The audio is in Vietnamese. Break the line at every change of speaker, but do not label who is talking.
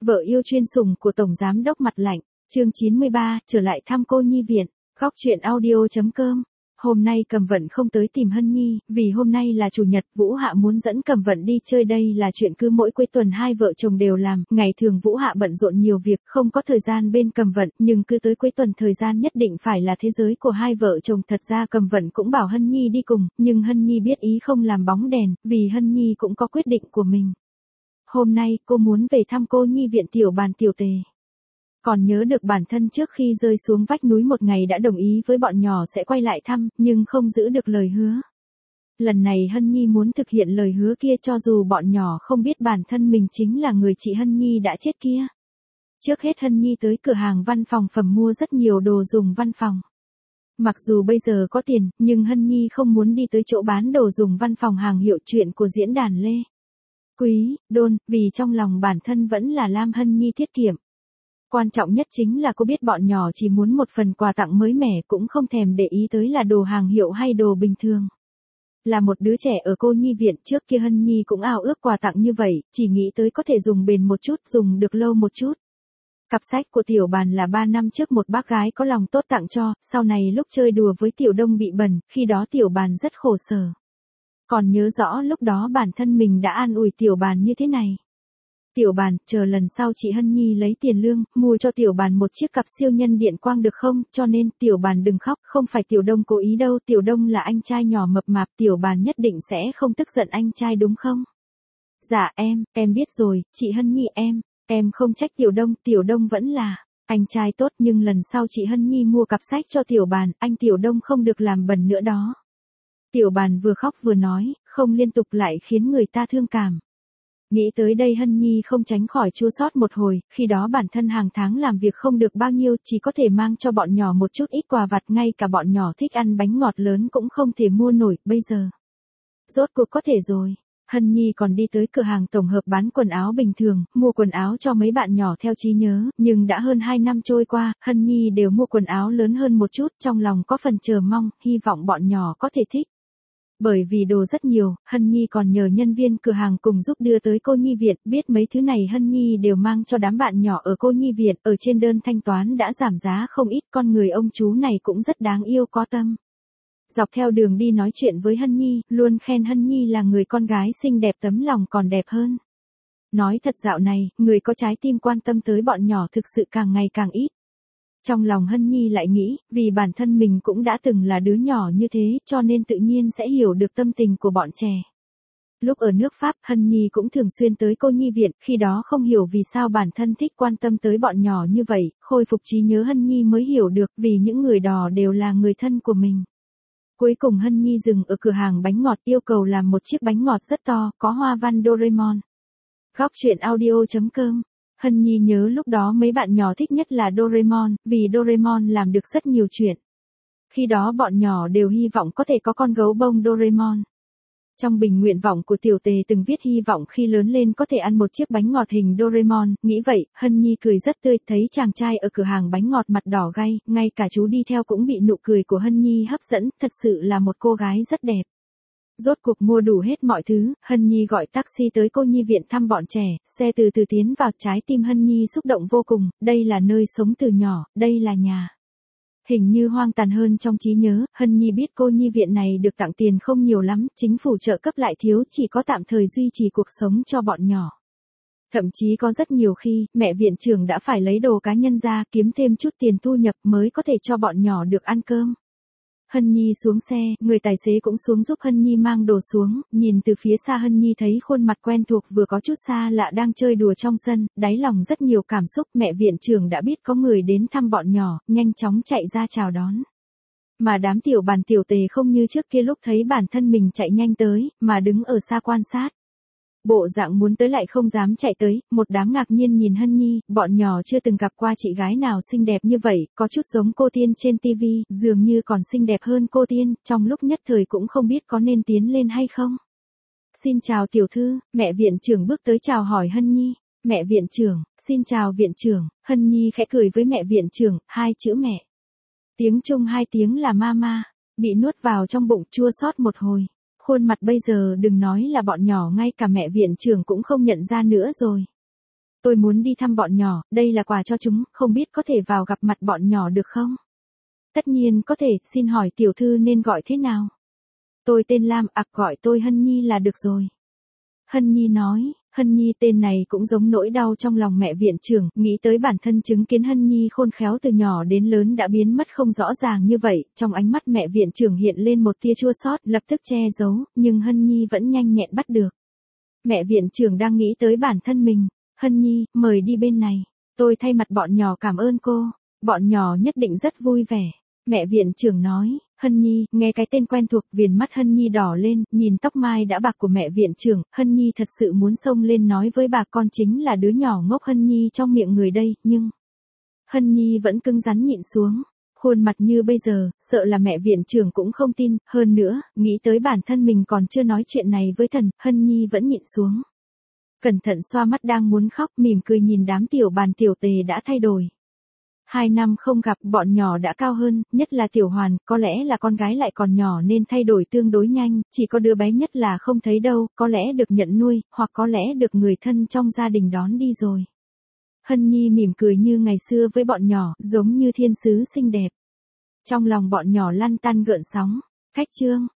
Vợ yêu chuyên sủng của Tổng Giám đốc Mặt Lạnh, chương 93, trở lại thăm cô nhi viện, góc chuyện audio.com. Hôm nay Cầm Vận không tới tìm Hân Nhi, vì hôm nay là chủ nhật, Vũ Hạ muốn dẫn Cầm Vận đi chơi, đây là chuyện cứ mỗi cuối tuần hai vợ chồng đều làm, ngày thường Vũ Hạ bận rộn nhiều việc, không có thời gian bên Cầm Vận, nhưng cứ tới cuối tuần thời gian nhất định phải là thế giới của hai vợ chồng. Thật ra Cầm Vận cũng bảo Hân Nhi đi cùng, nhưng Hân Nhi biết ý không làm bóng đèn, vì Hân Nhi cũng có quyết định của mình. Hôm nay cô muốn về thăm cô nhi viện Tiểu Bàn Tiểu Tề. Còn nhớ được bản thân trước khi rơi xuống vách núi một ngày đã đồng ý với bọn nhỏ sẽ quay lại thăm, nhưng không giữ được lời hứa. Lần này Hân Nhi muốn thực hiện lời hứa kia cho dù bọn nhỏ không biết bản thân mình chính là người chị Hân Nhi đã chết kia. Trước hết Hân Nhi tới cửa hàng văn phòng phẩm mua rất nhiều đồ dùng văn phòng. Mặc dù bây giờ có tiền, nhưng Hân Nhi không muốn đi tới chỗ bán đồ dùng văn phòng hàng hiệu chuyện của diễn đàn Lê Quý Đôn, vì trong lòng bản thân vẫn là Lam Hân Nhi tiết kiệm. Quan trọng nhất chính là cô biết bọn nhỏ chỉ muốn một phần quà tặng mới mẻ, cũng không thèm để ý tới là đồ hàng hiệu hay đồ bình thường. Là một đứa trẻ ở cô nhi viện, trước kia Hân Nhi cũng ao ước quà tặng như vậy, chỉ nghĩ tới có thể dùng bền một chút, dùng được lâu một chút. Cặp sách của Tiểu Bàn là 3 năm trước một bác gái có lòng tốt tặng cho, sau này lúc chơi đùa với Tiểu Đông bị bẩn, khi đó Tiểu Bàn rất khổ sở. Còn nhớ rõ lúc đó bản thân mình đã an ủi Tiểu Bàn như thế này. Tiểu Bàn, chờ lần sau chị Hân Nhi lấy tiền lương, mua cho Tiểu Bàn một chiếc cặp siêu nhân điện quang được không, cho nên Tiểu Bàn đừng khóc, không phải Tiểu Đông cố ý đâu, Tiểu Đông là anh trai nhỏ mập mạp, Tiểu Bàn nhất định sẽ không tức giận anh trai đúng không? Dạ em biết rồi, chị Hân Nhi em không trách Tiểu Đông vẫn là anh trai tốt, nhưng lần sau chị Hân Nhi mua cặp sách cho Tiểu Bàn, anh Tiểu Đông không được làm bẩn nữa đó. Tiểu Bàn vừa khóc vừa nói, không liên tục lại khiến người ta thương cảm. Nghĩ tới đây Hân Nhi không tránh khỏi chua xót một hồi, khi đó bản thân hàng tháng làm việc không được bao nhiêu, chỉ có thể mang cho bọn nhỏ một chút ít quà vặt, ngay cả bọn nhỏ thích ăn bánh ngọt lớn cũng không thể mua nổi, bây giờ rốt cuộc có thể rồi. Hân Nhi còn đi tới cửa hàng tổng hợp bán quần áo bình thường, mua quần áo cho mấy bạn nhỏ theo trí nhớ, nhưng đã hơn 2 năm trôi qua, Hân Nhi đều mua quần áo lớn hơn một chút, trong lòng có phần chờ mong, hy vọng bọn nhỏ có thể thích. Bởi vì đồ rất nhiều, Hân Nhi còn nhờ nhân viên cửa hàng cùng giúp đưa tới cô nhi viện, biết mấy thứ này Hân Nhi đều mang cho đám bạn nhỏ ở cô nhi viện, ở trên đơn thanh toán đã giảm giá không ít, con người ông chú này cũng rất đáng yêu có tâm. Dọc theo đường đi nói chuyện với Hân Nhi, luôn khen Hân Nhi là người con gái xinh đẹp, tấm lòng còn đẹp hơn. Nói thật dạo này, người có trái tim quan tâm tới bọn nhỏ thực sự càng ngày càng ít. Trong lòng Hân Nhi lại nghĩ, vì bản thân mình cũng đã từng là đứa nhỏ như thế, cho nên tự nhiên sẽ hiểu được tâm tình của bọn trẻ. Lúc ở nước Pháp, Hân Nhi cũng thường xuyên tới cô nhi viện, khi đó không hiểu vì sao bản thân thích quan tâm tới bọn nhỏ như vậy, khôi phục trí nhớ Hân Nhi mới hiểu được, vì những người đó đều là người thân của mình. Cuối cùng Hân Nhi dừng ở cửa hàng bánh ngọt, yêu cầu làm một chiếc bánh ngọt rất to, có hoa văn Doraemon. Góc chuyện audio.com. Hân Nhi nhớ lúc đó mấy bạn nhỏ thích nhất là Doraemon, vì Doraemon làm được rất nhiều chuyện. Khi đó bọn nhỏ đều hy vọng có thể có con gấu bông Doraemon. Trong bình nguyện vọng của Tiểu Tề từng viết hy vọng khi lớn lên có thể ăn một chiếc bánh ngọt hình Doraemon, nghĩ vậy, Hân Nhi cười rất tươi, thấy chàng trai ở cửa hàng bánh ngọt mặt đỏ gay, ngay cả chú đi theo cũng bị nụ cười của Hân Nhi hấp dẫn, thật sự là một cô gái rất đẹp. Rốt cuộc mua đủ hết mọi thứ, Hân Nhi gọi taxi tới cô nhi viện thăm bọn trẻ, xe từ từ tiến vào, trái tim Hân Nhi xúc động vô cùng, đây là nơi sống từ nhỏ, đây là nhà. Hình như hoang tàn hơn trong trí nhớ, Hân Nhi biết cô nhi viện này được tặng tiền không nhiều lắm, chính phủ trợ cấp lại thiếu, chỉ có tạm thời duy trì cuộc sống cho bọn nhỏ. Thậm chí có rất nhiều khi, mẹ viện trưởng đã phải lấy đồ cá nhân ra kiếm thêm chút tiền thu nhập mới có thể cho bọn nhỏ được ăn cơm. Hân Nhi xuống xe, người tài xế cũng xuống giúp Hân Nhi mang đồ xuống, nhìn từ phía xa Hân Nhi thấy khuôn mặt quen thuộc vừa có chút xa lạ đang chơi đùa trong sân, đáy lòng rất nhiều cảm xúc, mẹ viện trưởng đã biết có người đến thăm bọn nhỏ, nhanh chóng chạy ra chào đón. Mà đám Tiểu Bàn Tiểu Tề không như trước kia lúc thấy bản thân mình chạy nhanh tới, mà đứng ở xa quan sát. Bộ dạng muốn tới lại không dám chạy tới, một đám ngạc nhiên nhìn Hân Nhi, bọn nhỏ chưa từng gặp qua chị gái nào xinh đẹp như vậy, có chút giống cô Tiên trên TV, dường như còn xinh đẹp hơn cô Tiên, trong lúc nhất thời cũng không biết có nên tiến lên hay không. Xin chào tiểu thư, mẹ viện trưởng bước tới chào hỏi Hân Nhi. Mẹ viện trưởng, xin chào viện trưởng, Hân Nhi khẽ cười với mẹ viện trưởng, 2 chữ mẹ. Tiếng Trung 2 tiếng là mama, bị nuốt vào trong bụng chua xót một hồi. Khuôn mặt bây giờ đừng nói là bọn nhỏ, ngay cả mẹ viện trưởng cũng không nhận ra nữa rồi. Tôi muốn đi thăm bọn nhỏ, đây là quà cho chúng, không biết có thể vào gặp mặt bọn nhỏ được không? Tất nhiên có thể, xin hỏi tiểu thư nên gọi thế nào? Tôi tên Lam, gọi tôi Hân Nhi là được rồi. Hân Nhi nói, Hân Nhi tên này cũng giống nỗi đau trong lòng mẹ viện trưởng, nghĩ tới bản thân chứng kiến Hân Nhi khôn khéo từ nhỏ đến lớn đã biến mất không rõ ràng như vậy, trong ánh mắt mẹ viện trưởng hiện lên một tia chua xót, lập tức che giấu, nhưng Hân Nhi vẫn nhanh nhẹn bắt được. Mẹ viện trưởng đang nghĩ tới bản thân mình, Hân Nhi, mời đi bên này, tôi thay mặt bọn nhỏ cảm ơn cô, bọn nhỏ nhất định rất vui vẻ. Mẹ viện trưởng nói, Hân Nhi, nghe cái tên quen thuộc, viền mắt Hân Nhi đỏ lên, nhìn tóc mai đã bạc của mẹ viện trưởng, Hân Nhi thật sự muốn xông lên nói với bà con chính là đứa nhỏ ngốc Hân Nhi trong miệng người đây, nhưng Hân Nhi vẫn cứng rắn nhịn xuống, khuôn mặt như bây giờ, sợ là mẹ viện trưởng cũng không tin, hơn nữa, nghĩ tới bản thân mình còn chưa nói chuyện này với thần, Hân Nhi vẫn nhịn xuống. Cẩn thận xoa mắt đang muốn khóc, mỉm cười nhìn đám tiểu bàn tiểu tề đã thay đổi. 2 năm không gặp, bọn nhỏ đã cao hơn, nhất là Tiểu Hoàn, có lẽ là con gái lại còn nhỏ nên thay đổi tương đối nhanh, chỉ có đứa bé nhất là không thấy đâu, có lẽ được nhận nuôi, hoặc có lẽ được người thân trong gia đình đón đi rồi. Hân Nhi mỉm cười như ngày xưa với bọn nhỏ, giống như thiên sứ xinh đẹp. Trong lòng bọn nhỏ lăn tăn gợn sóng. Khách chương